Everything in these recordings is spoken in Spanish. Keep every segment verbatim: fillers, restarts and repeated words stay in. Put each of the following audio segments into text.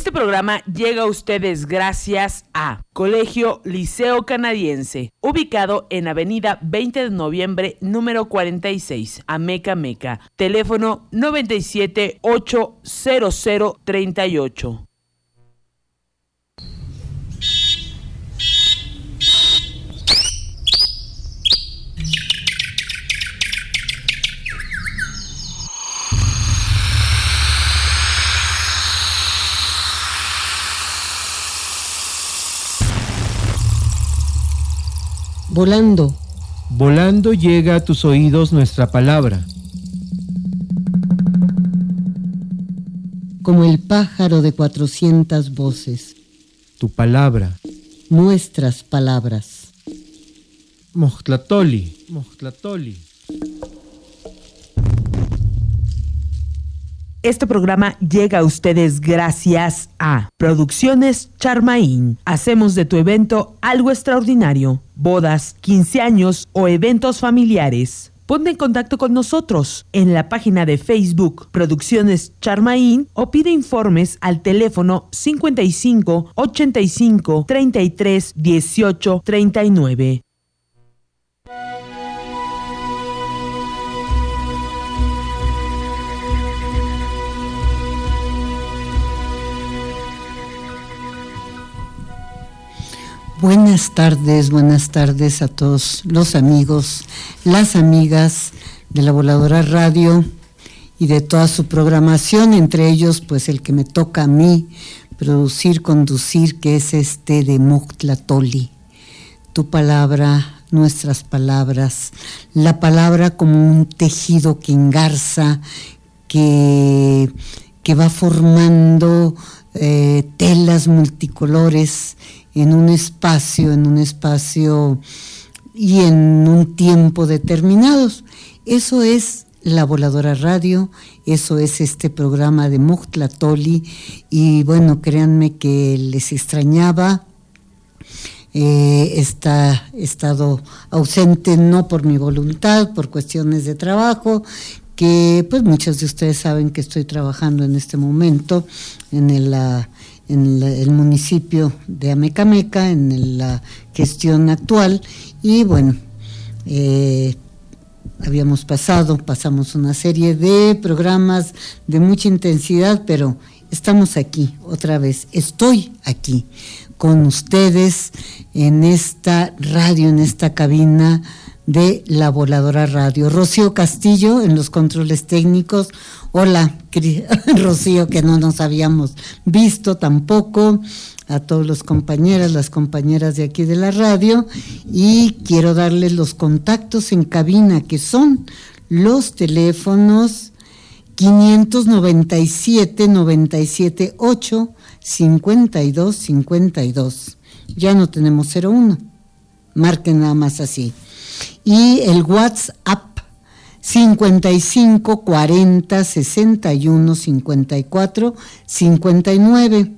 Este programa llega a ustedes gracias a Colegio Liceo Canadiense, ubicado en Avenida veinte de noviembre, número cuarenta y seis, Ameca Meca. Teléfono noventa y siete, ocho cero cero, treinta y ocho. Volando. Volando llega a tus oídos nuestra palabra. Como el pájaro de cuatrocientas voces. Tu palabra. Nuestras palabras. Mochtlatoli, Mochtlatoli. Este programa llega a ustedes gracias a Producciones Charmaín. Hacemos de tu evento algo extraordinario. Bodas, quince años o eventos familiares. Ponte en contacto con nosotros en la página de Facebook Producciones Charmaín o pide informes al teléfono cincuenta y cinco, ochenta y cinco, treinta y tres, dieciocho, treinta y nueve. Buenas tardes, buenas tardes a todos los amigos, las amigas de La Voladora Radio y de toda su programación, entre ellos pues el que me toca a mí producir, conducir, que es este de Mochtlatoli. Tu palabra, nuestras palabras, la palabra como un tejido que engarza, que, que va formando eh, telas multicolores en un espacio, en un espacio y en un tiempo determinados. Eso es La Voladora Radio, eso es este programa de Mochtlatoli, y bueno, créanme que les extrañaba. Eh, está, he estado ausente no por mi voluntad, por cuestiones de trabajo, que pues muchos de ustedes saben que estoy trabajando en este momento en el... Uh, en la, el municipio de Amecameca, en la gestión actual, y bueno, eh, habíamos pasado, pasamos una serie de programas de mucha intensidad, pero estamos aquí otra vez, estoy aquí con ustedes en esta radio, en esta cabina de La Voladora Radio. Rocío Castillo en los controles técnicos. Hola, Rocío, que no nos habíamos visto tampoco, a todos los compañeros, las compañeras de aquí de la radio, y quiero darles los contactos en cabina, que son los teléfonos quinientos noventa y siete, noventa y siete, ocho, cincuenta y dos, cincuenta y dos. Ya no tenemos cero uno, marquen nada más así. Y el WhatsApp cincuenta y cinco, cuarenta, sesenta y uno, cincuenta y cuatro, cincuenta y nueve.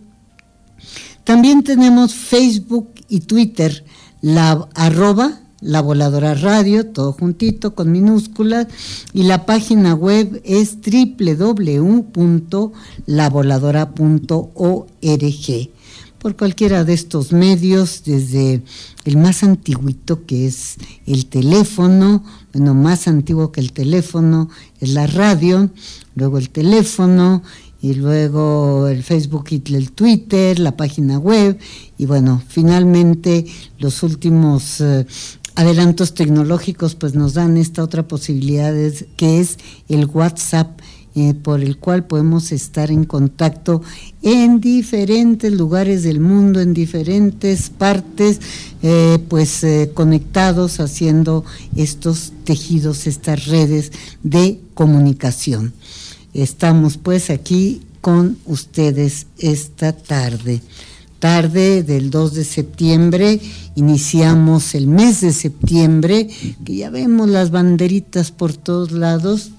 También tenemos Facebook y Twitter, la arroba La Voladora Radio, todo juntito con minúsculas, y la página web es doble u doble u doble u punto la voladora punto org. Por cualquiera de estos medios, desde el más antiguito, que es el teléfono, bueno, más antiguo que el teléfono es la radio, luego el teléfono, y luego el Facebook y el Twitter, la página web, y bueno, finalmente los últimos eh, adelantos tecnológicos pues nos dan esta otra posibilidad, que es el WhatsApp, Eh, por el cual podemos estar en contacto en diferentes lugares del mundo, en diferentes partes, eh, pues eh, conectados, haciendo estos tejidos, estas redes de comunicación. Estamos pues aquí con ustedes esta tarde. Tarde del dos de septiembre, iniciamos el mes de septiembre, que ya vemos las banderitas por todos lados,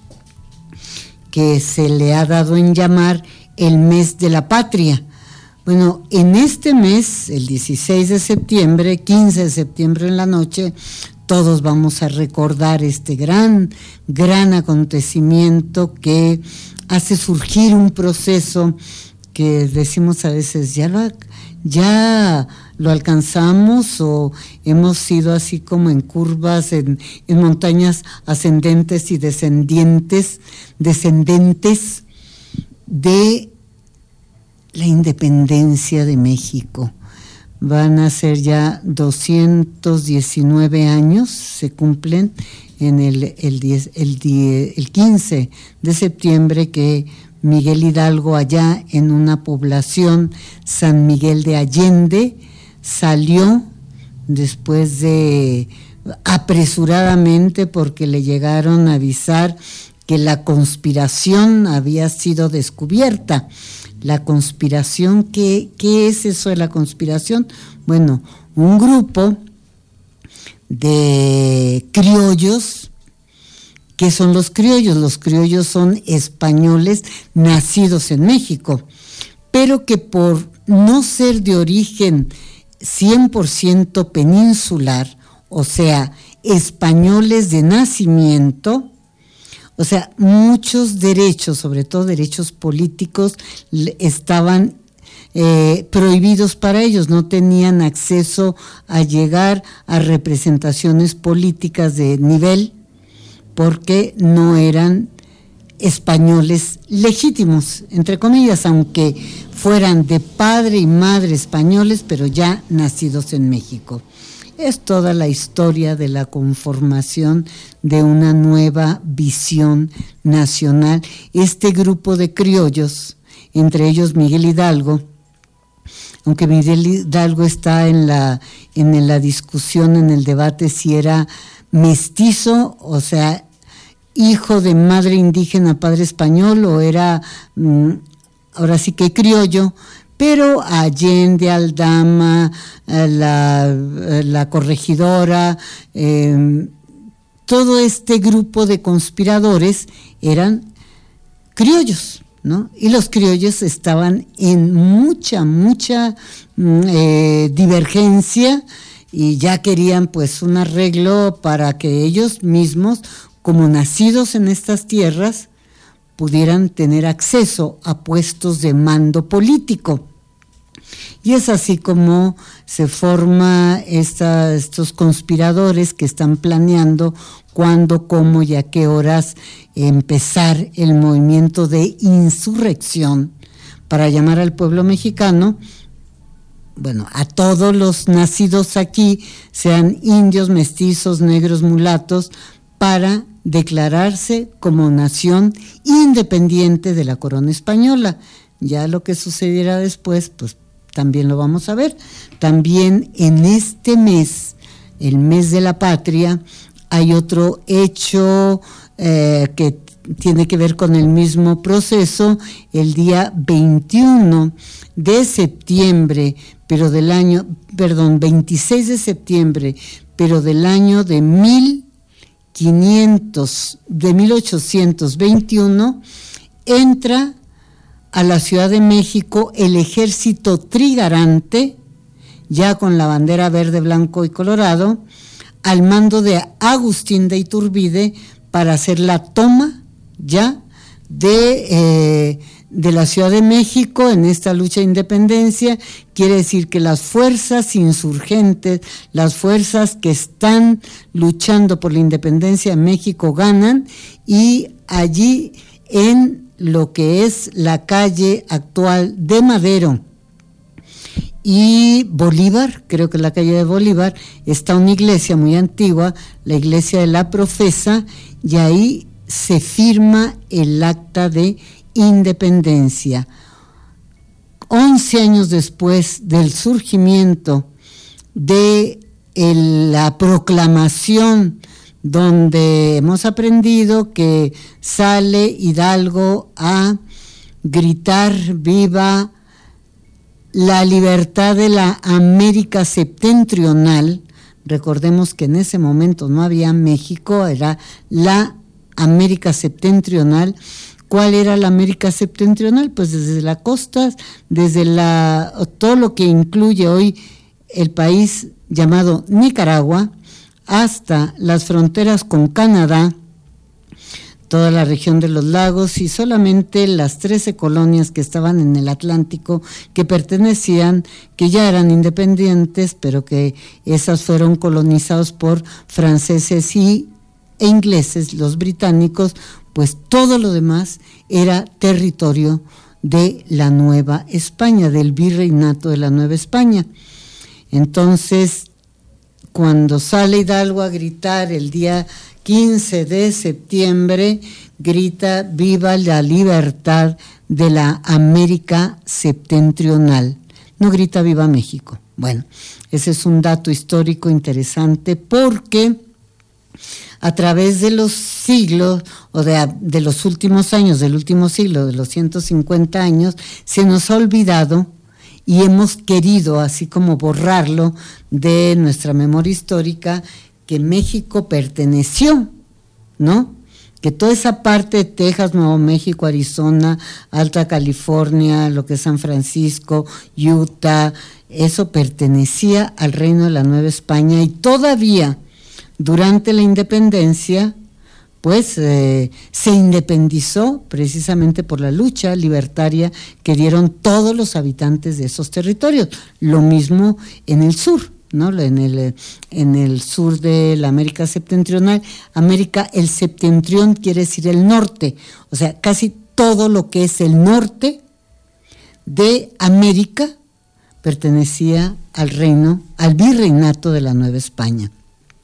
que se le ha dado en llamar el mes de la patria. Bueno, en este mes, el dieciséis de septiembre, quince de septiembre en la noche, todos vamos a recordar este gran, gran acontecimiento que hace surgir un proceso que decimos a veces, ya lo, ya lo alcanzamos o hemos ido así como en curvas, en, en montañas ascendentes y descendientes, descendentes de la independencia de México. Van a ser ya doscientos diecinueve años, se cumplen en el, el, diez, el, diez, el quince de septiembre, que Miguel Hidalgo, allá en una población, San Miguel de Allende, salió después de apresuradamente, porque le llegaron a avisar que la conspiración había sido descubierta. La conspiración, ¿qué, qué es eso de la conspiración? Bueno, un grupo de criollos. ¿Qué son los criollos? Los criollos son españoles nacidos en México, pero que por no ser de origen cien por ciento peninsular, o sea, españoles de nacimiento, o sea, muchos derechos, sobre todo derechos políticos, estaban eh, prohibidos para ellos, no tenían acceso a llegar a representaciones políticas de nivel, porque no eran españoles legítimos, entre comillas, aunque fueran de padre y madre españoles, pero ya nacidos en México. Es toda la historia de la conformación de una nueva visión nacional. Este grupo de criollos, entre ellos Miguel Hidalgo, aunque Miguel Hidalgo está en la, en la discusión, en el debate si era mestizo, o sea, hijo de madre indígena, padre español, o era, mmm, ahora sí que criollo, pero Allende, Aldama, la, la corregidora, eh, todo este grupo de conspiradores eran criollos, ¿no? Y los criollos estaban en mucha, mucha eh, divergencia, y ya querían pues un arreglo para que ellos mismos, como nacidos en estas tierras, pudieran tener acceso a puestos de mando político. Y es así como se forma esta, estos conspiradores que están planeando cuándo, cómo y a qué horas empezar el movimiento de insurrección para llamar al pueblo mexicano, bueno, a todos los nacidos aquí, sean indios, mestizos, negros, mulatos, para declararse como nación independiente de la corona española. Ya lo que sucediera después, pues también lo vamos a ver. También en este mes, el mes de la patria, hay otro hecho eh, que tiene que ver con el mismo proceso. El día veintiuno de septiembre, pero del año, perdón, veintiséis de septiembre, pero del año de mil quinientos, de mil ochocientos veintiuno, entra a la Ciudad de México el ejército trigarante, ya con la bandera verde, blanco y colorado, al mando de Agustín de Iturbide, para hacer la toma ya de, eh, de la Ciudad de México en esta lucha de independencia. Quiere decir que las fuerzas insurgentes, las fuerzas que están luchando por la independencia de México ganan, y allí en lo que es la calle actual de Madero y Bolívar, creo que la calle de Bolívar, está una iglesia muy antigua, la iglesia de la Profesa, y ahí se firma el acta de independencia. Once años después del surgimiento de el, la proclamación, donde hemos aprendido que sale Hidalgo a gritar viva la libertad de la América septentrional. Recordemos que en ese momento no había México, era la América septentrional. ¿Cuál era la América septentrional? Pues desde la costa, desde la, todo lo que incluye hoy el país llamado Nicaragua, hasta las fronteras con Canadá, toda la región de los lagos y solamente las trece colonias que estaban en el Atlántico que pertenecían, que ya eran independientes, pero que esas fueron colonizados por franceses y, e ingleses, los británicos, pues todo lo demás era territorio de la Nueva España, del virreinato de la Nueva España. Entonces, cuando sale Hidalgo a gritar el día quince de septiembre, grita viva la libertad de la América septentrional. No grita viva México. Bueno, ese es un dato histórico interesante porque a través de los siglos, o de, de los últimos años, del último siglo, de los ciento cincuenta años, se nos ha olvidado y hemos querido, así como borrarlo de nuestra memoria histórica, que México perteneció, ¿no? Que toda esa parte de Texas, Nuevo México, Arizona, Alta California, lo que es San Francisco, Utah, eso pertenecía al Reino de la Nueva España y todavía durante la independencia, pues eh, se independizó precisamente por la lucha libertaria que dieron todos los habitantes de esos territorios. Lo mismo en el sur, ¿no? En el, en el sur de la América septentrional. América, el septentrión quiere decir el norte, o sea, casi todo lo que es el norte de América pertenecía al reino, al virreinato de la Nueva España.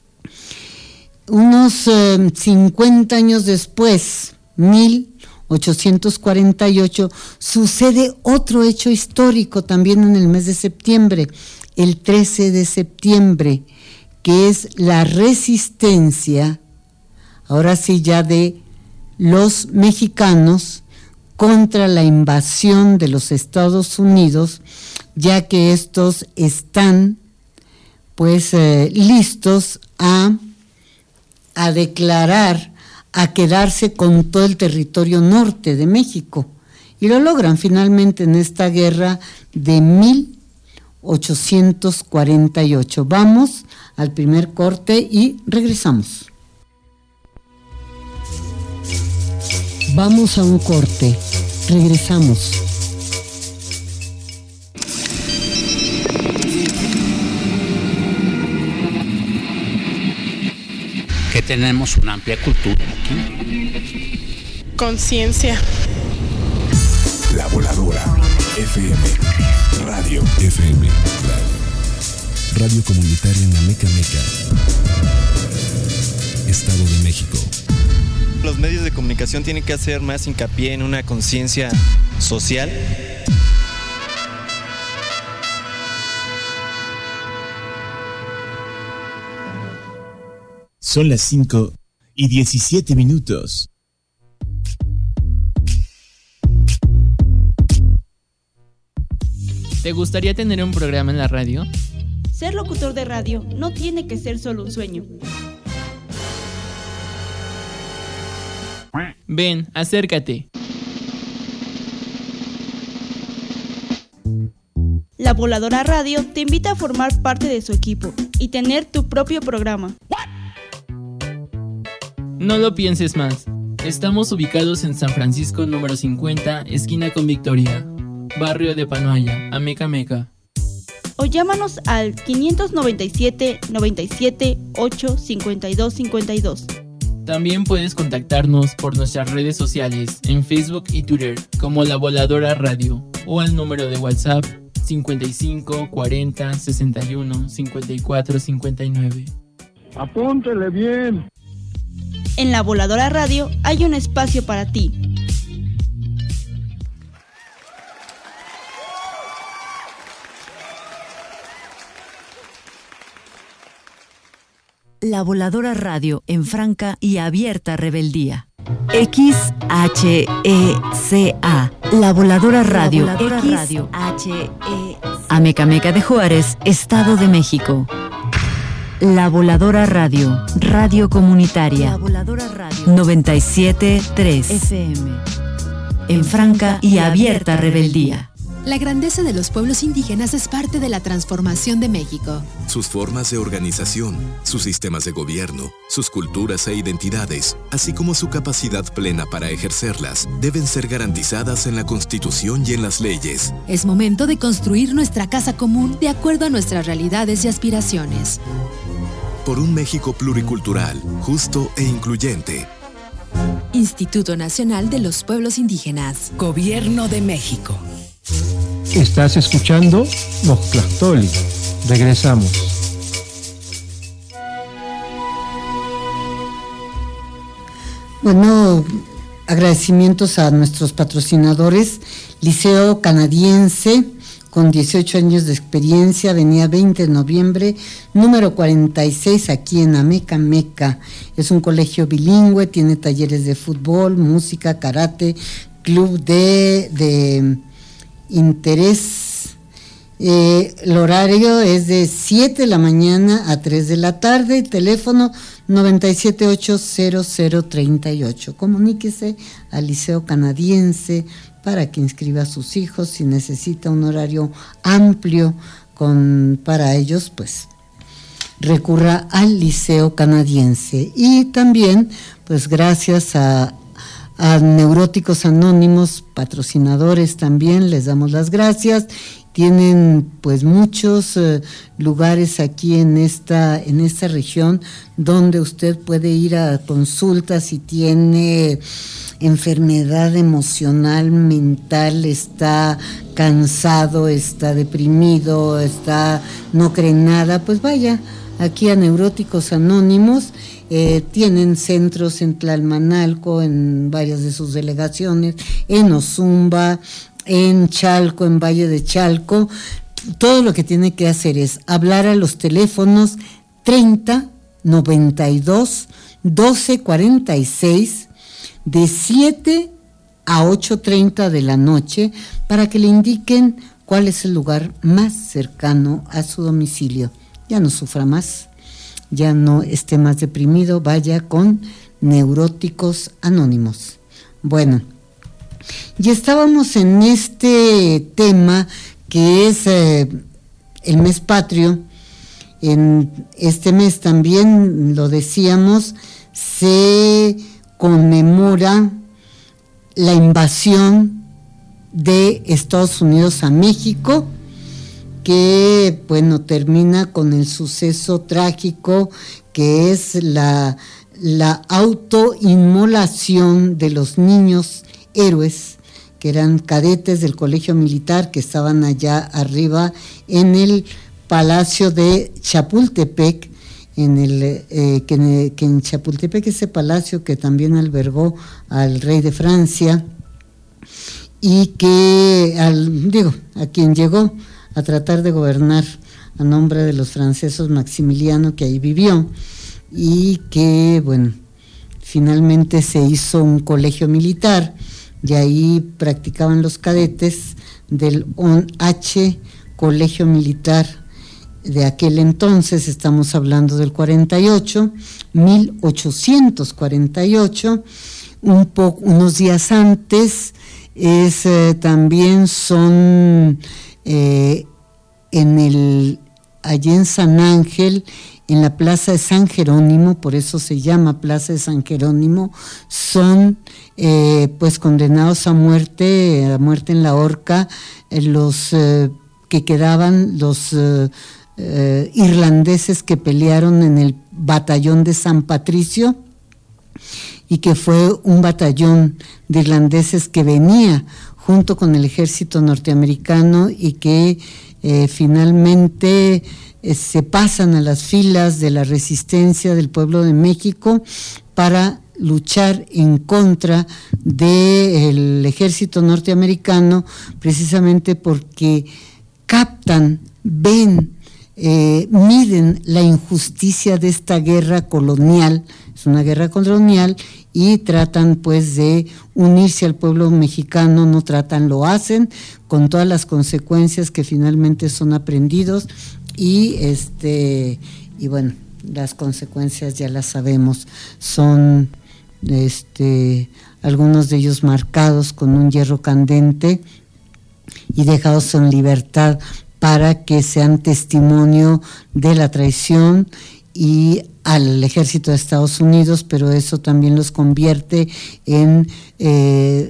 Unos eh, cincuenta años después, mil ochocientos cuarenta y ocho, sucede otro hecho histórico también en el mes de septiembre, el trece de septiembre, que es la resistencia, ahora sí ya de los mexicanos, contra la invasión de los Estados Unidos, ya que estos están pues eh, listos a, a declarar, a quedarse con todo el territorio norte de México. Y lo logran finalmente en esta guerra de mil ochocientos cuarenta y ocho. Vamos al primer corte y regresamos. Vamos a un corte, regresamos. Que tenemos una amplia cultura aquí. Conciencia. La Voladora. F M. Radio. F M. Radio. Radio comunitaria en la Meca Meca. Estado de México. Los medios de comunicación tienen que hacer más hincapié en una conciencia social. Son las cinco y diecisiete minutos. ¿Te gustaría tener un programa en la radio? Ser locutor de radio no tiene que ser solo un sueño. Ven, acércate. La Voladora Radio te invita a formar parte de su equipo y tener tu propio programa. No lo pienses más. Estamos ubicados en San Francisco número cincuenta, esquina con Victoria, barrio de Panoaya, Ameca Meca. O llámanos al quinientos noventa y siete, noventa y siete, ocho, cincuenta y dos, cincuenta y dos. También puedes contactarnos por nuestras redes sociales en Facebook y Twitter como La Voladora Radio o al número de WhatsApp cincuenta y cinco, cuarenta, sesenta y uno, cincuenta y cuatro, cincuenta y nueve. Apúntele bien. En La Voladora Radio hay un espacio para ti. La Voladora Radio en franca y abierta rebeldía. X H E C A. La Voladora Radio. La Voladora X Radio. H E C A. Ameca Meca de Juárez, Estado de México. La Voladora Radio. Radio comunitaria. La Voladora Radio. noventa y siete punto tres F M. En franca y abierta rebeldía. La grandeza de los pueblos indígenas es parte de la transformación de México. Sus formas de organización, sus sistemas de gobierno, sus culturas e identidades, así como su capacidad plena para ejercerlas, deben ser garantizadas en la Constitución y en las leyes. Es momento de construir nuestra casa común de acuerdo a nuestras realidades y aspiraciones. Por un México pluricultural, justo e incluyente. Instituto Nacional de los Pueblos Indígenas. Gobierno de México. Estás escuchando Moctlactoli. Regresamos. Bueno, agradecimientos a nuestros patrocinadores. Liceo Canadiense, con dieciocho años de experiencia, Avenida veinte de noviembre, número cuarenta y seis, aquí en Amecameca. Es un colegio bilingüe, tiene talleres de fútbol, música, karate, club de, de interés. Eh, el horario es de siete de la mañana a tres de la tarde, teléfono noventa y siete ocho cero cero treinta y ocho. Comuníquese al Liceo Canadiense para que inscriba a sus hijos. Si necesita un horario amplio con, para ellos, pues recurra al Liceo Canadiense. Y también, pues gracias a, a Neuróticos Anónimos, patrocinadores también, les damos las gracias. Tienen pues muchos eh, lugares aquí en esta, en esta región donde usted puede ir a consultas si tiene enfermedad emocional, mental, está cansado, está deprimido, está no cree en nada, pues vaya aquí a Neuróticos Anónimos. Eh, tienen centros en Tlalmanalco, en varias de sus delegaciones, en Ozumba, en Chalco, en Valle de Chalco. Todo lo que tiene que hacer es hablar a los teléfonos treinta, noventa y dos, doce, cuarenta y seis, de siete a ocho treinta de la noche, para que le indiquen cuál es el lugar más cercano a su domicilio. Ya no sufra más, ya no esté más deprimido, vaya con Neuróticos Anónimos. Bueno, y estábamos en este tema que es eh, el mes patrio. En este mes también, lo decíamos, se conmemora la invasión de Estados Unidos a México, que bueno, termina con el suceso trágico que es la, la autoinmolación de los niños héroes, que eran cadetes del colegio militar, que estaban allá arriba en el Palacio de Chapultepec, en el eh, que, que en Chapultepec, ese palacio que también albergó al rey de Francia, y que al, digo, a quien llegó a tratar de gobernar a nombre de los franceses, Maximiliano, que ahí vivió, y que bueno, finalmente se hizo un colegio militar, y ahí practicaban los cadetes del O N H, Colegio Militar de aquel entonces. Estamos hablando del cuarenta y ocho, mil ochocientos cuarenta y ocho, un po, unos días antes, es eh, también son eh, en el, allí en San Ángel, en la Plaza de San Jerónimo, por eso se llama Plaza de San Jerónimo, son eh, pues condenados a muerte, a muerte en la horca, eh, los eh, que quedaban, los eh, eh, irlandeses que pelearon en el batallón de San Patricio, y que fue un batallón de irlandeses que venía junto con el ejército norteamericano, y que eh, finalmente eh, se pasan a las filas de la resistencia del pueblo de México para luchar en contra del ejército norteamericano, precisamente porque captan, ven, eh, miden la injusticia de esta guerra colonial. Es una guerra colonial, y tratan pues de unirse al pueblo mexicano, no tratan, lo hacen, con todas las consecuencias que finalmente son aprendidos, y este y bueno, las consecuencias ya las sabemos, son este algunos de ellos marcados con un hierro candente, y dejados en libertad para que sean testimonio de la traición y al ejército de Estados Unidos, pero eso también los convierte en eh,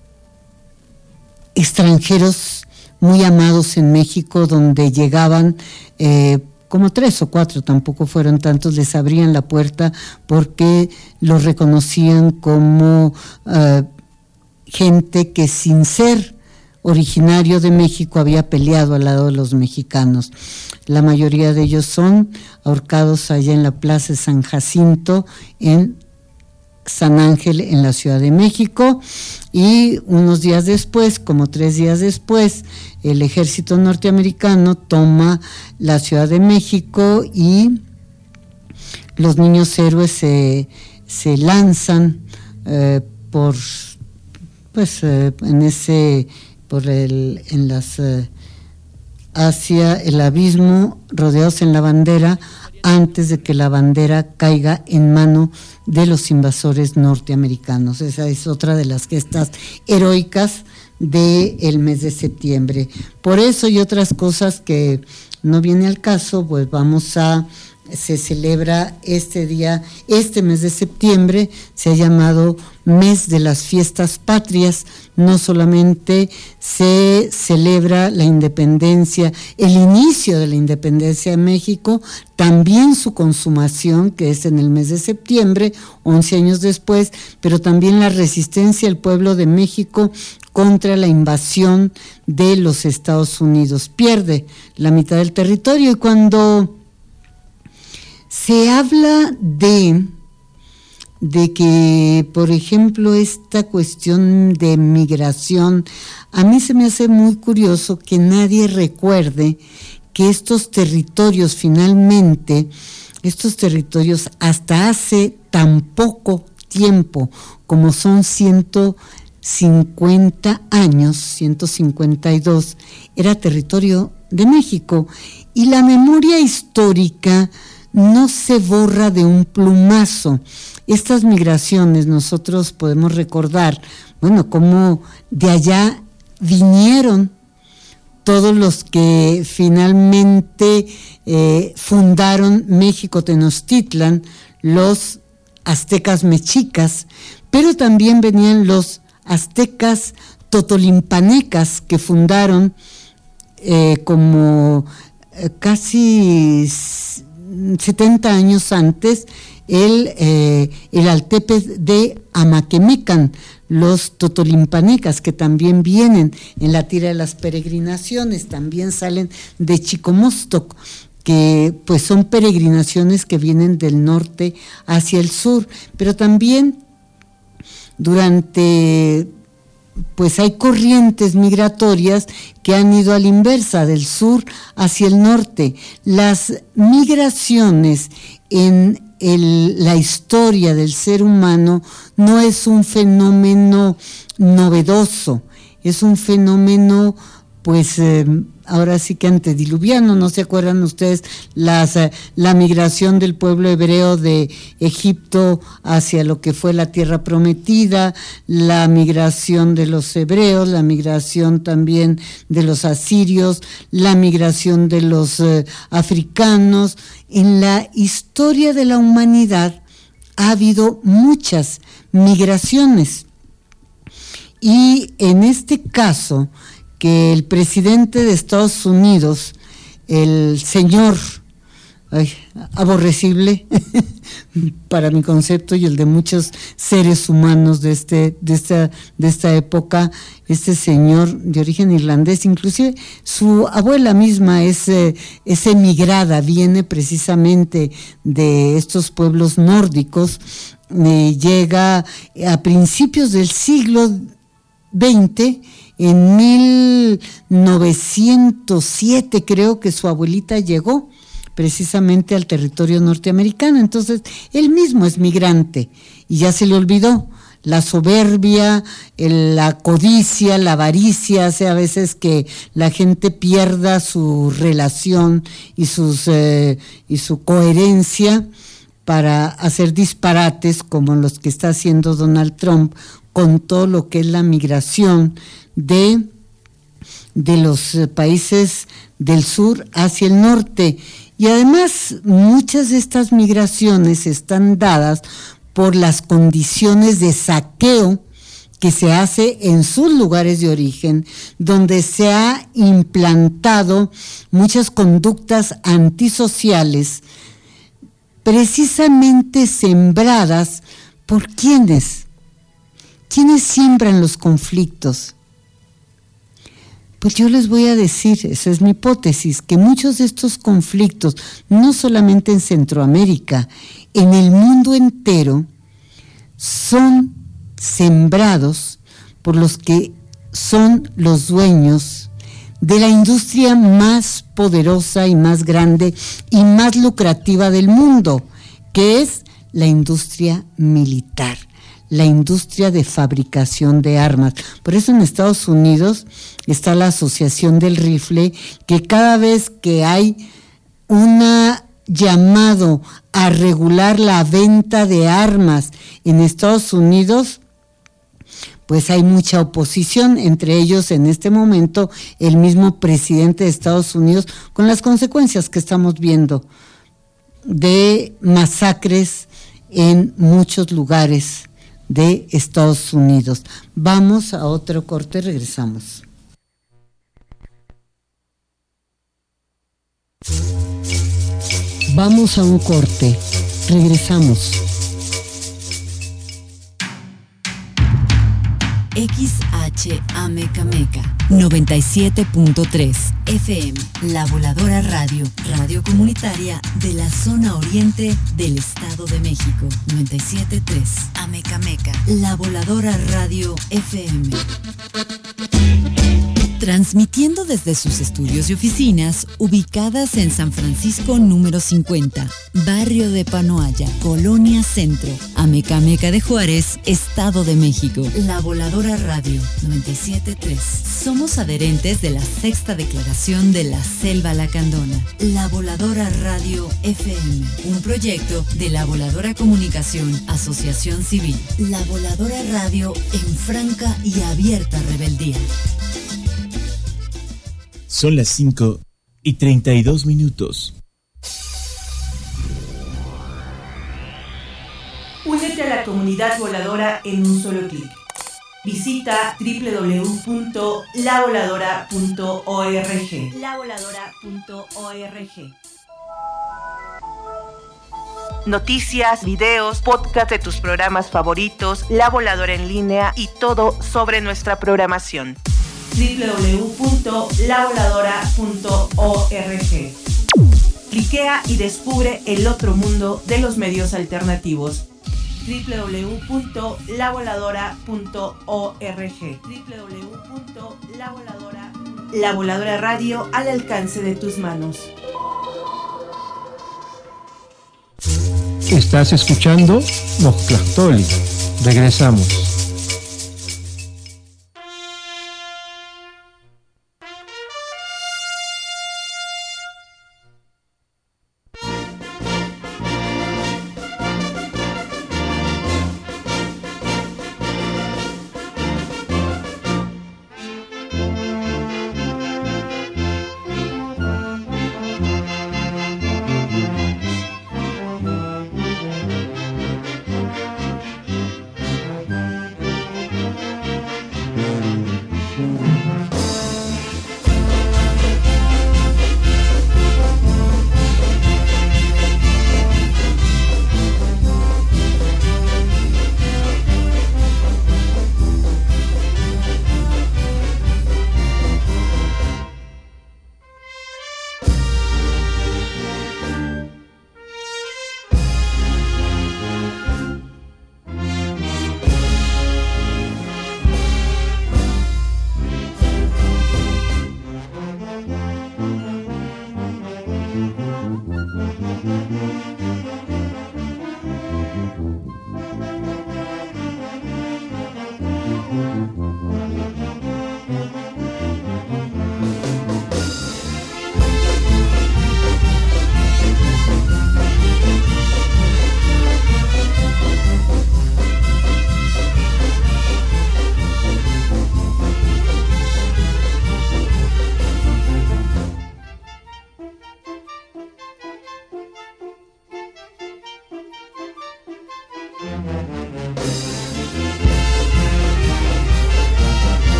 extranjeros muy amados en México, donde llegaban eh, como tres o cuatro, tampoco fueron tantos, les abrían la puerta porque los reconocían como uh, gente que sin ser originario de México había peleado al lado de los mexicanos. La mayoría de ellos son ahorcados allá en la Plaza de San Jacinto, en San Ángel, en la Ciudad de México, y unos días después, como tres días después, el ejército norteamericano toma la Ciudad de México y los niños héroes se, se lanzan eh, por, pues, eh, en ese, por el, en las, eh, hacia el abismo, rodeados en la bandera, antes de que la bandera caiga en mano de los invasores norteamericanos. Esa es otra de las gestas heroicas del mes de septiembre. Por eso y otras cosas que no viene al caso, pues vamos a, se celebra este día, este mes de septiembre, se ha llamado Mes de las Fiestas Patrias. No solamente se celebra la independencia, el inicio de la independencia de México, también su consumación, que es en el mes de septiembre, once años después, pero también la resistencia del pueblo de México contra la invasión de los Estados Unidos. Pierde la mitad del territorio, y cuando se habla de de que, por ejemplo, esta cuestión de migración, a mí se me hace muy curioso que nadie recuerde que estos territorios finalmente, estos territorios hasta hace tan poco tiempo, como son ciento cincuenta años, ciento cincuenta y dos, era territorio de México, y la memoria histórica no se borra de un plumazo. Estas migraciones nosotros podemos recordar, bueno, cómo de allá vinieron todos los que finalmente eh, fundaron México Tenochtitlan, los aztecas mexicas, pero también venían los aztecas totolimpanecas que fundaron eh, como eh, casi setenta años antes el, eh, el Altepetl de Amaquemecan, los totolimpanecas, que también vienen en la tira de las peregrinaciones, también salen de Chicomostoc, que pues son peregrinaciones que vienen del norte hacia el sur, pero también durante, pues hay corrientes migratorias que han ido a la inversa, del sur hacia el norte. Las migraciones en el, la historia del ser humano no es un fenómeno novedoso, es un fenómeno, pues, eh, ahora sí que antediluviano. ¿No se acuerdan ustedes las, eh, la migración del pueblo hebreo de Egipto hacia lo que fue la tierra prometida, la migración de los hebreos, la migración también de los asirios, la migración de los eh, africanos? En la historia de la humanidad ha habido muchas migraciones, y en este caso, que el presidente de Estados Unidos, el señor, ay, aborrecible para mi concepto y el de muchos seres humanos de este de esta de esta época, este señor de origen irlandés, inclusive su abuela misma es, eh, es emigrada, viene precisamente de estos pueblos nórdicos, eh, llega a principios del siglo veinte. En mil novecientos siete creo que su abuelita llegó precisamente al territorio norteamericano. Entonces él mismo es migrante y ya se le olvidó. La soberbia, el, la codicia, la avaricia hace a veces que la gente pierda su relación y, sus, eh, y su coherencia para hacer disparates como los que está haciendo Donald Trump con todo lo que es la migración de de los eh, países del sur hacia el norte. Y además muchas de estas migraciones están dadas por las condiciones de saqueo que se hace en sus lugares de origen, donde se ha implantado muchas conductas antisociales, precisamente sembradas por quienes, quienes siembran los conflictos. Pues yo les voy a decir, esa es mi hipótesis, que muchos de estos conflictos, no solamente en Centroamérica, en el mundo entero, son sembrados por los que son los dueños de la industria más poderosa y más grande y más lucrativa del mundo, que es la industria militar, la industria de fabricación de armas. Por eso en Estados Unidos está la Asociación del Rifle, que cada vez que hay un llamado a regular la venta de armas en Estados Unidos, pues hay mucha oposición, entre ellos en este momento el mismo presidente de Estados Unidos, con las consecuencias que estamos viendo de masacres en muchos lugares de Estados Unidos. Vamos a otro corte, regresamos. Vamos a un corte, regresamos. X H A Mecameca noventa y siete punto tres F M, La Voladora Radio, radio comunitaria de la zona oriente del Estado de México. noventa y siete punto tres Amecameca, La Voladora Radio F M. Transmitiendo desde sus estudios y oficinas ubicadas en San Francisco número cincuenta, barrio de Panoaya, Colonia Centro, Amecameca de Juárez, Estado de México. La Voladora Radio noventa y siete punto tres. Somos adherentes de la sexta declaración de la Selva Lacandona. La Voladora Radio F M, un proyecto de La Voladora Comunicación, Asociación Civil. La Voladora Radio en franca y abierta rebeldía. Son las cinco y treinta y dos minutos. Únete a la comunidad voladora en un solo clic. Visita doble u doble u doble u punto la voladora punto org. la voladora punto org. Noticias, videos, podcast de tus programas favoritos, La Voladora en línea y todo sobre nuestra programación. doble u doble u doble u punto la voladora punto org. Cliquea y descubre el otro mundo de los medios alternativos. doble u doble u doble u punto la voladora punto org. doble u doble u doble u punto la voladora punto org. La Voladora Radio al alcance de tus manos. Estás escuchando Moctlactoli. Regresamos.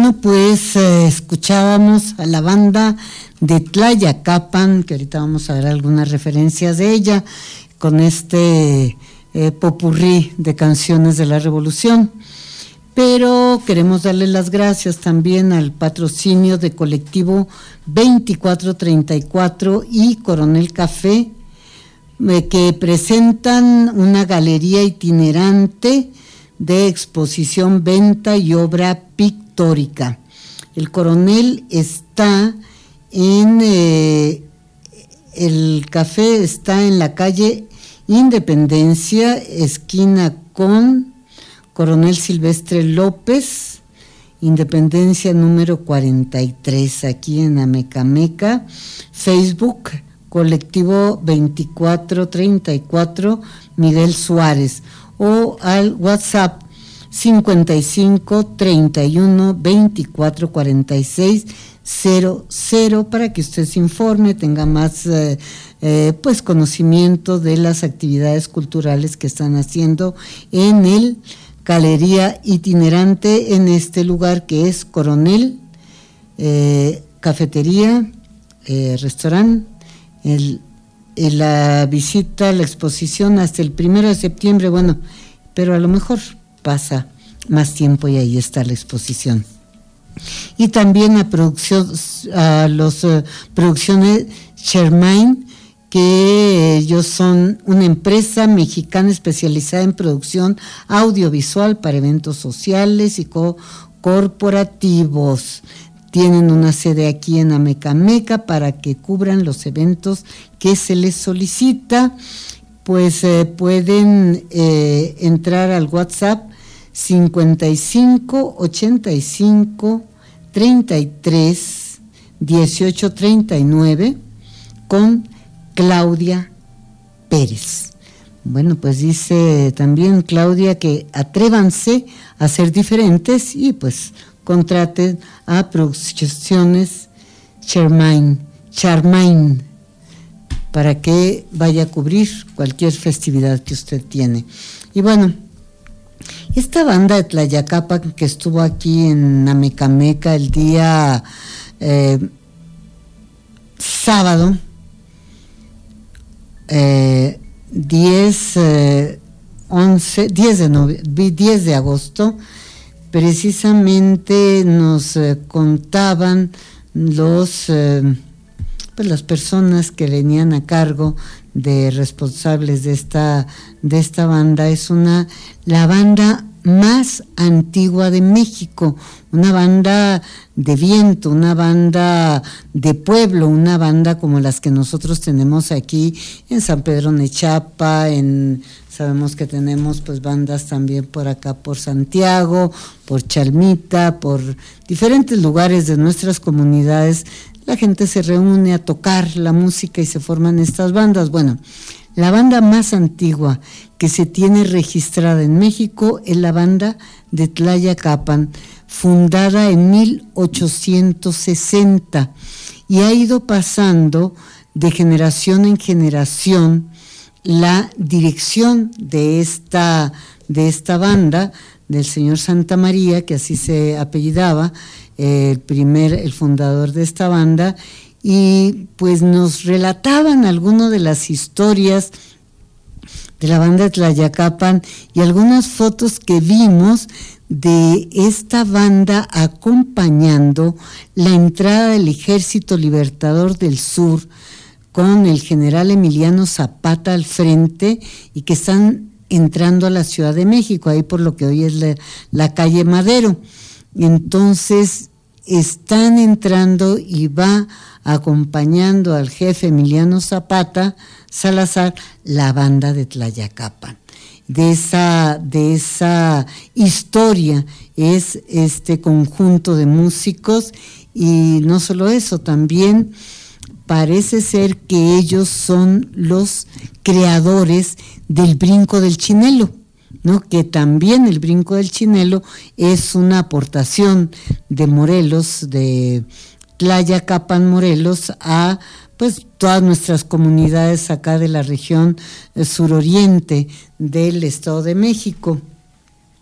bueno, pues eh, escuchábamos a la banda de Tlayacapan, que ahorita vamos a ver algunas referencias de ella, con este eh, popurrí de canciones de la Revolución. Pero queremos darle las gracias también al patrocinio de Colectivo veinticuatro treinta y cuatro y Coronel Café, eh, que presentan una galería itinerante de exposición, venta y obra pictórica. El Coronel está en, eh, el café está en la calle Independencia, esquina con Coronel Silvestre López, Independencia número cuarenta y tres, aquí en Amecameca. Facebook, Colectivo veinticuatro treinta y cuatro, Miguel Suárez, o al WhatsApp cincuenta y cinco treinta y uno veinticuatro cuarenta y seis cero cero para que usted se informe, tenga más eh, eh, pues conocimiento de las actividades culturales que están haciendo en el galería itinerante en este lugar que es Coronel, eh, cafetería, eh, restaurante, el, el, la visita, la exposición hasta el primero de septiembre, bueno, pero a lo mejor pasa más tiempo y ahí está la exposición. Y también a producción, a los uh, producciones Shermain, que ellos son una empresa mexicana especializada en producción audiovisual para eventos sociales y co- corporativos. Tienen una sede aquí en Amecameca para que cubran los eventos que se les solicita. Pues eh, pueden eh, entrar al WhatsApp cincuenta y cinco ochenta y cinco treinta y tres dieciocho treinta y nueve con Claudia Pérez. Bueno, pues dice también Claudia que atrévanse a ser diferentes y pues contraten a Producciones Charmaine, Charmaine para que vaya a cubrir cualquier festividad que usted tiene. Y bueno, esta banda de Tlayacapan que estuvo aquí en Amecameca el día eh, sábado, Eh, diez, eh, once, diez de nove, diez de agosto, precisamente nos eh, contaban los eh, pues las personas que venían a cargo de responsables de esta de esta banda. Es una la banda más antigua de México, una banda de viento, una banda de pueblo, una banda como las que nosotros tenemos aquí en San Pedro Nechapa, en sabemos que tenemos pues bandas también por acá por Santiago, por Chalmita, por diferentes lugares de nuestras comunidades. La gente se reúne a tocar la música y se forman estas bandas. Bueno, la banda más antigua que se tiene registrada en México es la banda de Tlayacapan, fundada en mil ochocientos sesenta y ha ido pasando de generación en generación la dirección de esta, de esta banda, del señor Santa María, que así se apellidaba, el primer, el fundador de esta banda, y pues nos relataban algunas de las historias de la banda de Tlayacapan y algunas fotos que vimos de esta banda acompañando la entrada del Ejército Libertador del Sur con el general Emiliano Zapata al frente y que están entrando a la Ciudad de México, ahí por lo que hoy es la, la calle Madero. Entonces están entrando y va acompañando al jefe Emiliano Zapata Salazar la banda de Tlayacapan. De esa, de esa historia es este conjunto de músicos, y no solo eso, también parece ser que ellos son los creadores del brinco del Chinelo, ¿no? Que también el brinco del Chinelo es una aportación de Morelos, de Tlayacapan, Morelos, a pues todas nuestras comunidades acá de la región suroriente del Estado de México.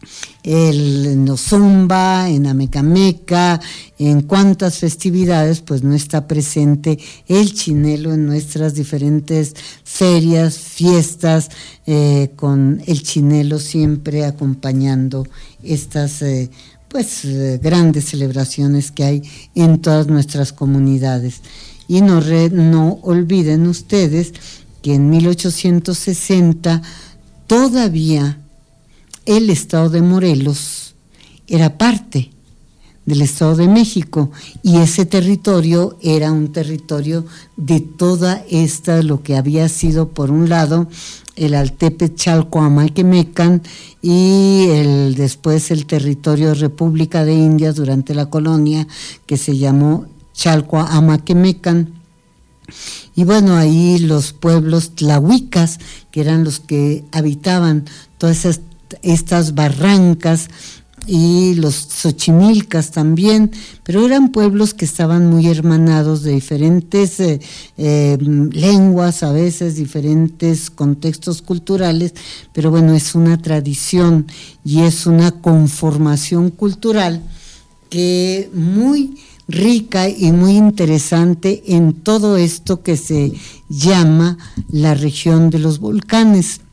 el, en Zumba, en Amecameca, en cuantas festividades, pues no está presente el chinelo en nuestras diferentes ferias, fiestas, eh, con el chinelo siempre acompañando estas eh, pues eh, grandes celebraciones que hay en todas nuestras comunidades. Y no, re, no olviden ustedes que en mil ochocientos sesenta todavía el estado de Morelos era parte del Estado de México y ese territorio era un territorio de toda esta, lo que había sido por un lado el Altepetl Chalco-Amaquemecan y el, después el territorio de República de Indias durante la colonia que se llamó Chalco-Amaquemecan. Y bueno, ahí los pueblos tlahuicas, que eran los que habitaban todas esas, estas barrancas, y los xochimilcas también, pero eran pueblos que estaban muy hermanados de diferentes eh, eh, lenguas, a veces diferentes contextos culturales, pero bueno, es una tradición y es una conformación cultural que muy rica y muy interesante en todo esto que se llama la región de los volcanes.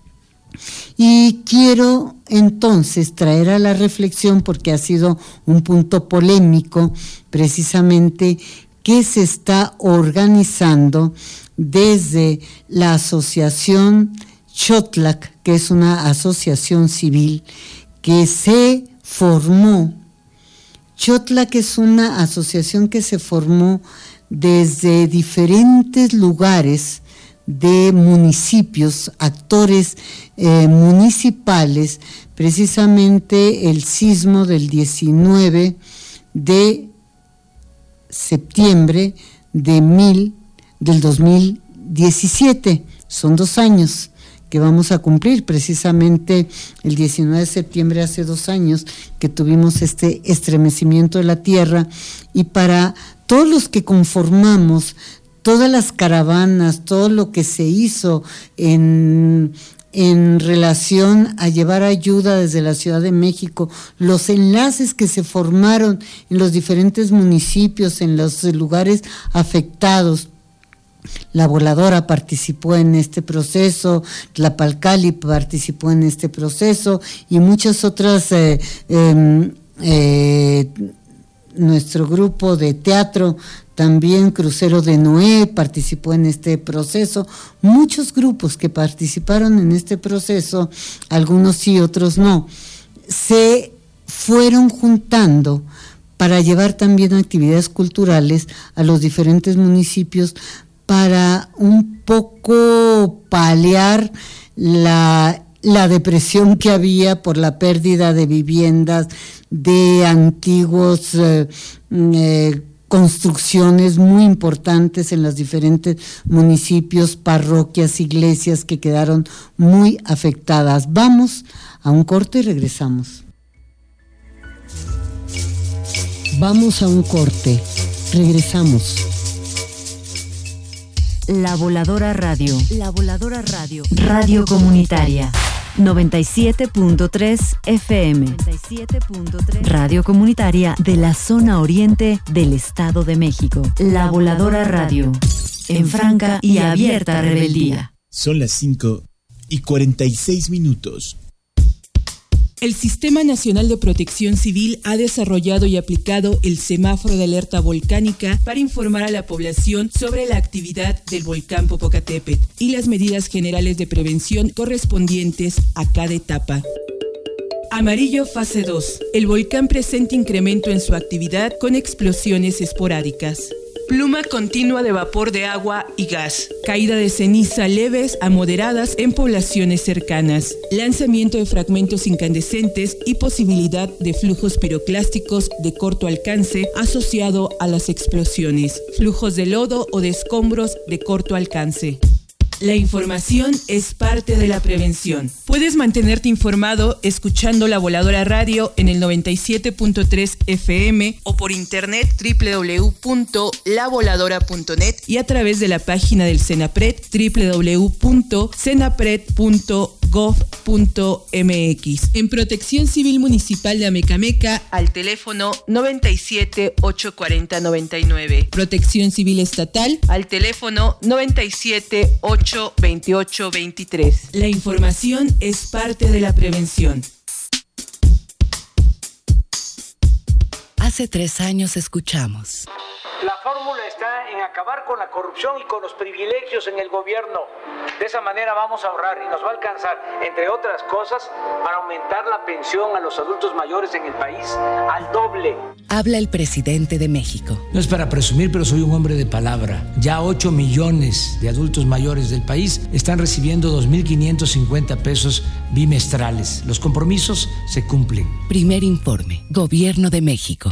Y quiero entonces traer a la reflexión, porque ha sido un punto polémico, precisamente que se está organizando desde la asociación Xotlac, que es una asociación civil que se formó. Xotlac es una asociación que se formó desde diferentes lugares de municipios, actores eh, municipales, precisamente el sismo del diecinueve de septiembre de mil, del dos mil diecisiete, son dos años que vamos a cumplir, precisamente el diecinueve de septiembre, hace dos años que tuvimos este estremecimiento de la tierra, y para todos los que conformamos todas las caravanas, todo lo que se hizo en, en relación a llevar ayuda desde la Ciudad de México, los enlaces que se formaron en los diferentes municipios, en los lugares afectados. La Voladora participó en este proceso, Tlapalcali participó en este proceso y muchas otras, eh, eh, eh, nuestro grupo de teatro también, Crucero de Noé, participó en este proceso. Muchos grupos que participaron en este proceso, algunos sí, otros no, se fueron juntando para llevar también actividades culturales a los diferentes municipios para un poco paliar la, la depresión que había por la pérdida de viviendas, de antiguos eh, eh, construcciones muy importantes en los diferentes municipios, parroquias, iglesias que quedaron muy afectadas. Vamos a un corte y regresamos. Vamos a un corte, regresamos. La Voladora Radio. La Voladora Radio. Radio Comunitaria. noventa y siete punto tres F M. noventa y siete punto tres. Radio Comunitaria de la zona oriente del Estado de México. La Voladora Radio. En franca y abierta rebeldía. Son las cinco y cuarenta y seis minutos. El Sistema Nacional de Protección Civil ha desarrollado y aplicado el semáforo de alerta volcánica para informar a la población sobre la actividad del volcán Popocatépetl y las medidas generales de prevención correspondientes a cada etapa. Amarillo fase dos. El volcán presenta incremento en su actividad con explosiones esporádicas. Pluma continua de vapor de agua y gas. Caída de ceniza leves a moderadas en poblaciones cercanas. Lanzamiento de fragmentos incandescentes y posibilidad de flujos piroclásticos de corto alcance asociado a las explosiones. Flujos de lodo o de escombros de corto alcance. La información es parte de la prevención. Puedes mantenerte informado escuchando La Voladora Radio en el noventa y siete punto tres F M o por internet doble u doble u doble u punto la voladora punto net y a través de la página del CENAPRED doble u doble u doble u punto cenapred punto gov punto mx. En Protección Civil Municipal de Amecameca, al teléfono noventa y siete, ochocientos cuarenta, noventa y nueve. Protección Civil Estatal, al teléfono noventa y siete, ochocientos veintiocho, veintitrés. La información es parte de la prevención. Hace tres años escuchamos. La fórmula está en acabar con la corrupción y con los privilegios en el gobierno. De esa manera vamos a ahorrar y nos va a alcanzar, entre otras cosas, para aumentar la pensión a los adultos mayores en el país al doble. Habla el presidente de México. No es para presumir, pero soy un hombre de palabra. Ya ocho millones de adultos mayores del país están recibiendo dos mil quinientos cincuenta pesos bimestrales. Los compromisos se cumplen. Primer informe. Gobierno de México.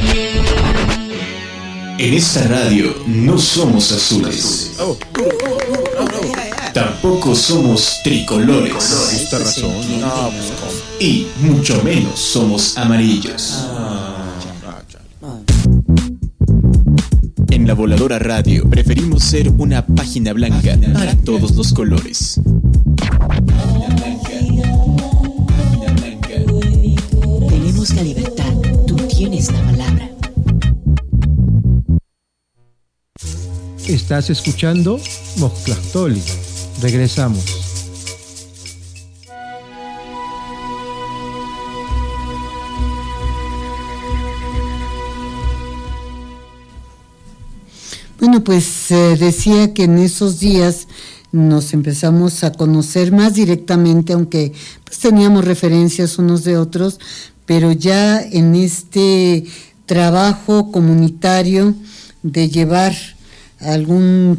En esta radio no somos azules. Oh. Tampoco somos tricolores. Esta razón. No, pues, y mucho menos somos amarillos. En La Voladora Radio preferimos ser una página blanca para todos los colores. Tenemos la libertad, tú tienes la palabra. Estás escuchando Mojtlahtoli. Regresamos. Bueno, pues eh, decía que en esos días nos empezamos a conocer más directamente, aunque pues teníamos referencias unos de otros, pero ya en este trabajo comunitario de llevar algún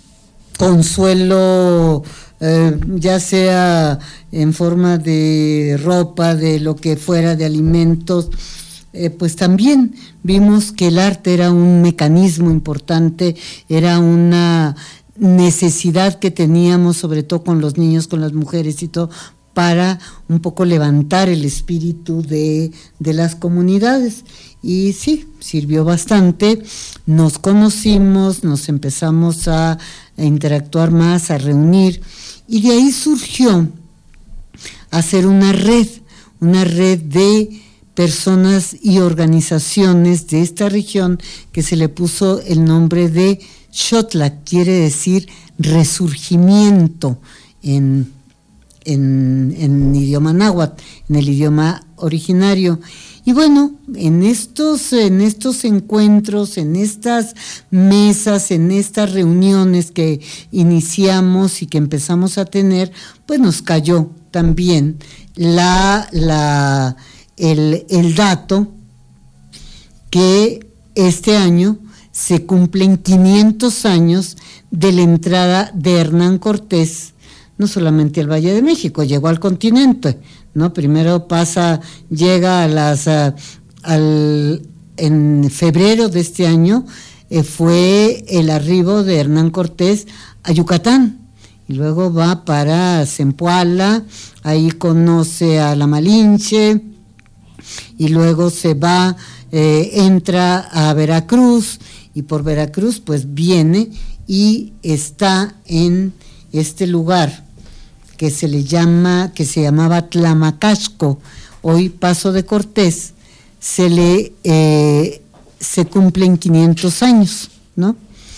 consuelo, eh, ya sea en forma de ropa, de lo que fuera, de alimentos, eh, pues también vimos que el arte era un mecanismo importante, era una necesidad que teníamos, sobre todo con los niños, con las mujeres y todo, para un poco levantar el espíritu de, de las comunidades. Y sí, sirvió bastante, nos conocimos, nos empezamos a, a interactuar más, a reunir, y de ahí surgió hacer una red, una red de personas y organizaciones de esta región que se le puso el nombre de Xotlac, quiere decir resurgimiento en, en, en idioma náhuatl, en el idioma originario. Y bueno, en estos, en estos encuentros, en estas mesas, en estas reuniones que iniciamos y que empezamos a tener, pues nos cayó también la, la, el, el dato que este año se cumplen quinientos años de la entrada de Hernán Cortés, no solamente al Valle de México, llegó al continente, ¿no? Primero pasa, llega a las, a, al, en febrero de este año, eh, fue el arribo de Hernán Cortés a Yucatán, y luego va para Zempoala, ahí conoce a la Malinche, y luego se va, eh, entra a Veracruz, y por Veracruz pues viene y está en este lugar que se le llama, que se llamaba Tlamacasco, hoy Paso de Cortés, se le eh, se cumplen quinientos años, ¿no?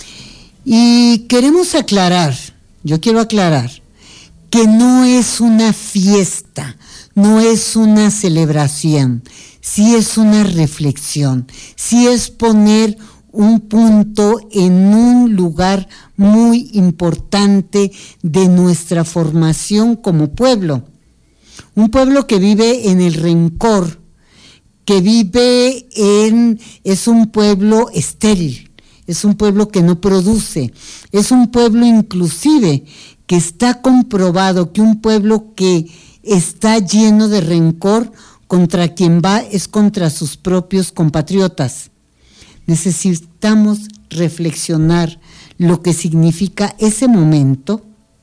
Y queremos aclarar, yo quiero aclarar, que no es una fiesta, no es una celebración, sí es una reflexión, sí es poner un punto en un lugar muy importante de nuestra formación como pueblo. Un pueblo que vive en el rencor, que vive en, es un pueblo estéril, es un pueblo que no produce, es un pueblo inclusive que está comprobado que un pueblo que está lleno de rencor contra quien va es contra sus propios compatriotas. Necesitamos reflexionar lo que significa ese momento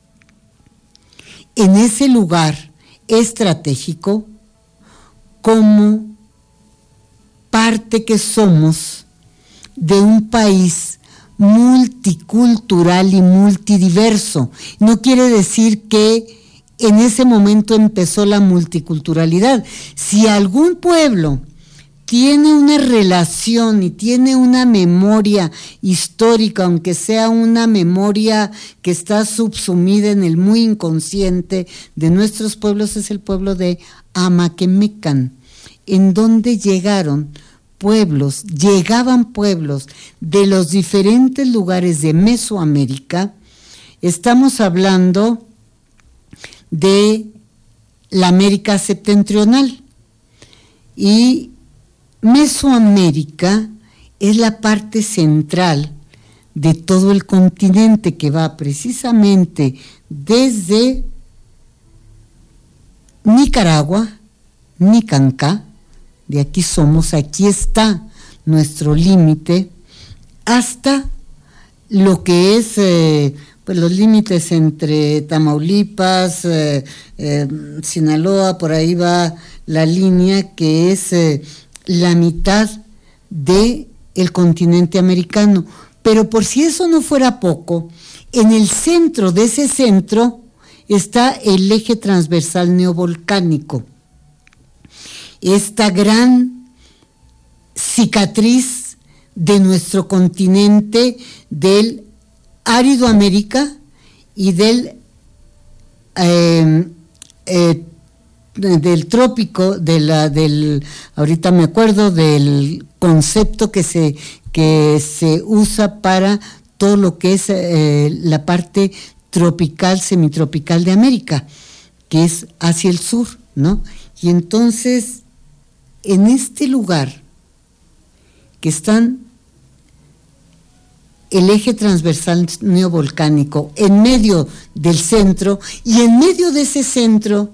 en ese lugar estratégico como parte que somos de un país multicultural y multidiverso. No quiere decir que en ese momento empezó la multiculturalidad. Si algún pueblo tiene una relación y tiene una memoria histórica, aunque sea una memoria que está subsumida en el muy inconsciente de nuestros pueblos, es el pueblo de Amaquemecan, en donde llegaron pueblos, llegaban pueblos de los diferentes lugares de Mesoamérica. Estamos hablando de la América septentrional, y Mesoamérica es la parte central de todo el continente, que va precisamente desde Nicaragua, Nicancá, de aquí somos, aquí está nuestro límite, hasta lo que es eh, pues los límites entre Tamaulipas, eh, eh, Sinaloa, por ahí va la línea que es eh, la mitad de el continente americano. Pero por si eso no fuera poco, en el centro de ese centro está el eje transversal neovolcánico, esta gran cicatriz de nuestro continente, del árido América y del eh, eh, del trópico, de la, del, ahorita me acuerdo del concepto que se, que se usa para todo lo que es eh, la parte tropical, semitropical de América, que es hacia el sur, ¿no? Y entonces, en este lugar, que están el eje transversal neovolcánico en medio del centro, y en medio de ese centro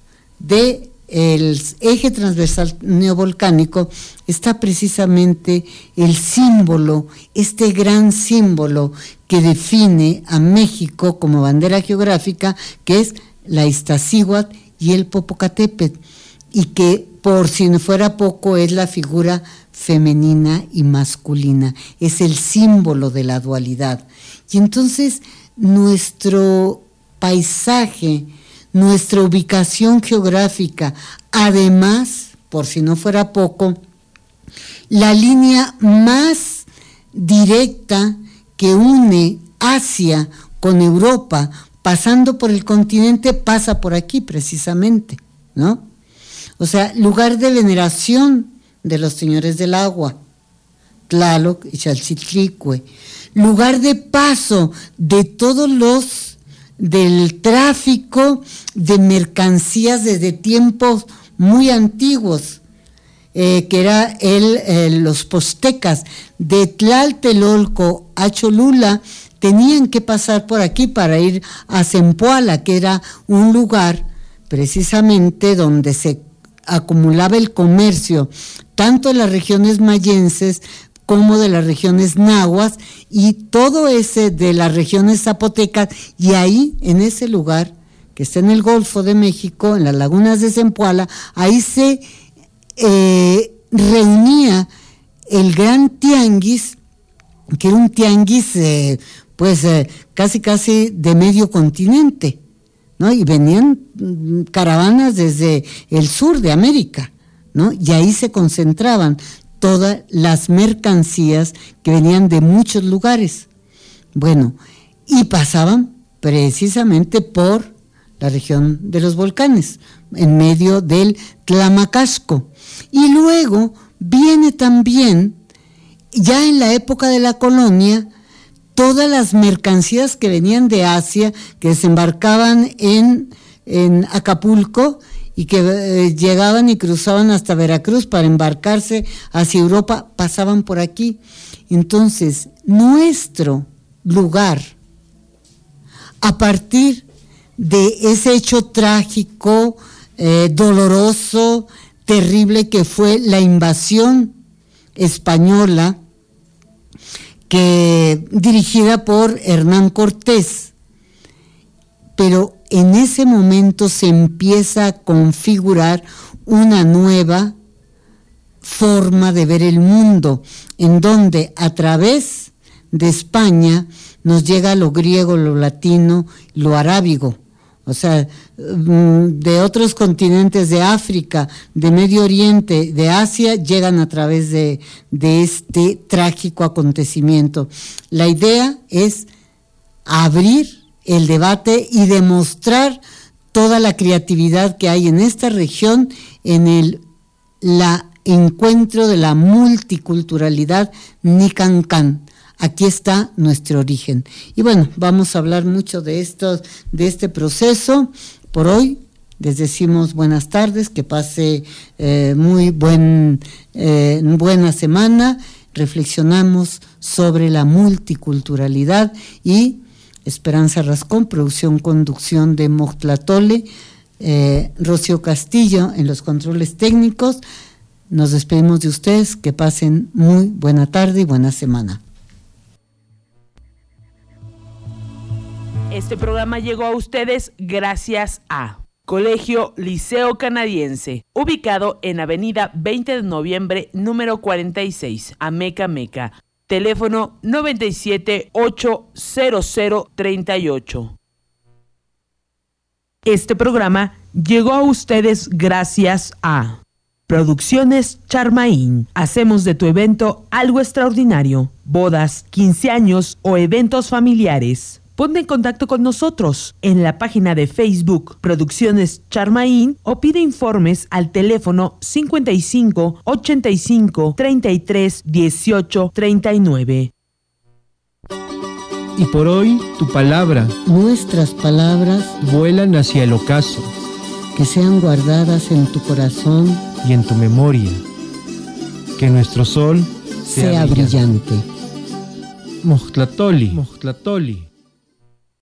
del eje transversal neovolcánico está precisamente el símbolo, este gran símbolo que define a México como bandera geográfica, que es la Iztaccíhuatl y el Popocatépetl, y que, por si no fuera poco, es la figura femenina y masculina, es el símbolo de la dualidad. Y entonces nuestro paisaje, nuestra ubicación geográfica, además, por si no fuera poco, la línea más directa que une Asia con Europa, pasando por el continente, pasa por aquí precisamente, ¿no? O sea, lugar de veneración de los señores del agua, Tlaloc y Xalchitlicue, lugar de paso de todos los del tráfico de mercancías desde tiempos muy antiguos, eh, que era el, eh, los postecas de Tlaltelolco a Cholula, tenían que pasar por aquí para ir a Zempoala, que era un lugar precisamente donde se acumulaba el comercio, tanto de las regiones mayenses como de las regiones nahuas, y todo ese de las regiones zapotecas, y ahí, en ese lugar, que está en el Golfo de México, en las lagunas de Zempoala, ahí se eh, reunía el gran tianguis, que era un tianguis, eh, pues, eh, casi casi de medio continente, ¿no? Y venían caravanas desde el sur de América, ¿no? Y ahí se concentraban todas las mercancías que venían de muchos lugares. Bueno, y pasaban precisamente por la región de los volcanes, en medio del Tlamacasco. Y luego viene también, ya en la época de la colonia, todas las mercancías que venían de Asia, que desembarcaban en, en Acapulco y que eh, llegaban y cruzaban hasta Veracruz para embarcarse hacia Europa, pasaban por aquí. Entonces, nuestro lugar, a partir de ese hecho trágico, eh, doloroso, terrible que fue la invasión española, que dirigida por Hernán Cortés, pero en ese momento se empieza a configurar una nueva forma de ver el mundo, en donde a través de España nos llega lo griego, lo latino, lo arábigo, O sea, de otros continentes, de África, de Medio Oriente, de Asia, llegan a través de, de este trágico acontecimiento. La idea es abrir el debate y demostrar toda la creatividad que hay en esta región, en el la encuentro de la multiculturalidad Nicancan. Aquí está nuestro origen. Y bueno, vamos a hablar mucho de esto, de este proceso. Por hoy les decimos buenas tardes, que pase eh, muy buen, eh, buena semana. Reflexionamos sobre la multiculturalidad y Esperanza Rascón, producción, conducción de Mojtlatole, eh, Rocío Castillo en los controles técnicos. Nos despedimos de ustedes, que pasen muy buena tarde y buena semana. Este programa llegó a ustedes gracias a Colegio Liceo Canadiense, ubicado en Avenida veinte de noviembre, número cuarenta y seis, Ameca Meca. Teléfono noventa y siete, ocho cero cero, treinta y ocho. Este programa llegó a ustedes gracias a Producciones Charmaín. Hacemos de tu evento algo extraordinario. Bodas, quince años o eventos familiares. Ponte en contacto con nosotros en la página de Facebook Producciones Charmaín o pide informes al teléfono cincuenta y cinco, ochenta y cinco, treinta y tres, dieciocho, treinta y nueve. Y por hoy, tu palabra. Nuestras palabras vuelan hacia el ocaso. Que sean guardadas en tu corazón y en tu memoria. Que nuestro sol sea, sea brillante. brillante. Mojtlatoli. Mojtlatoli.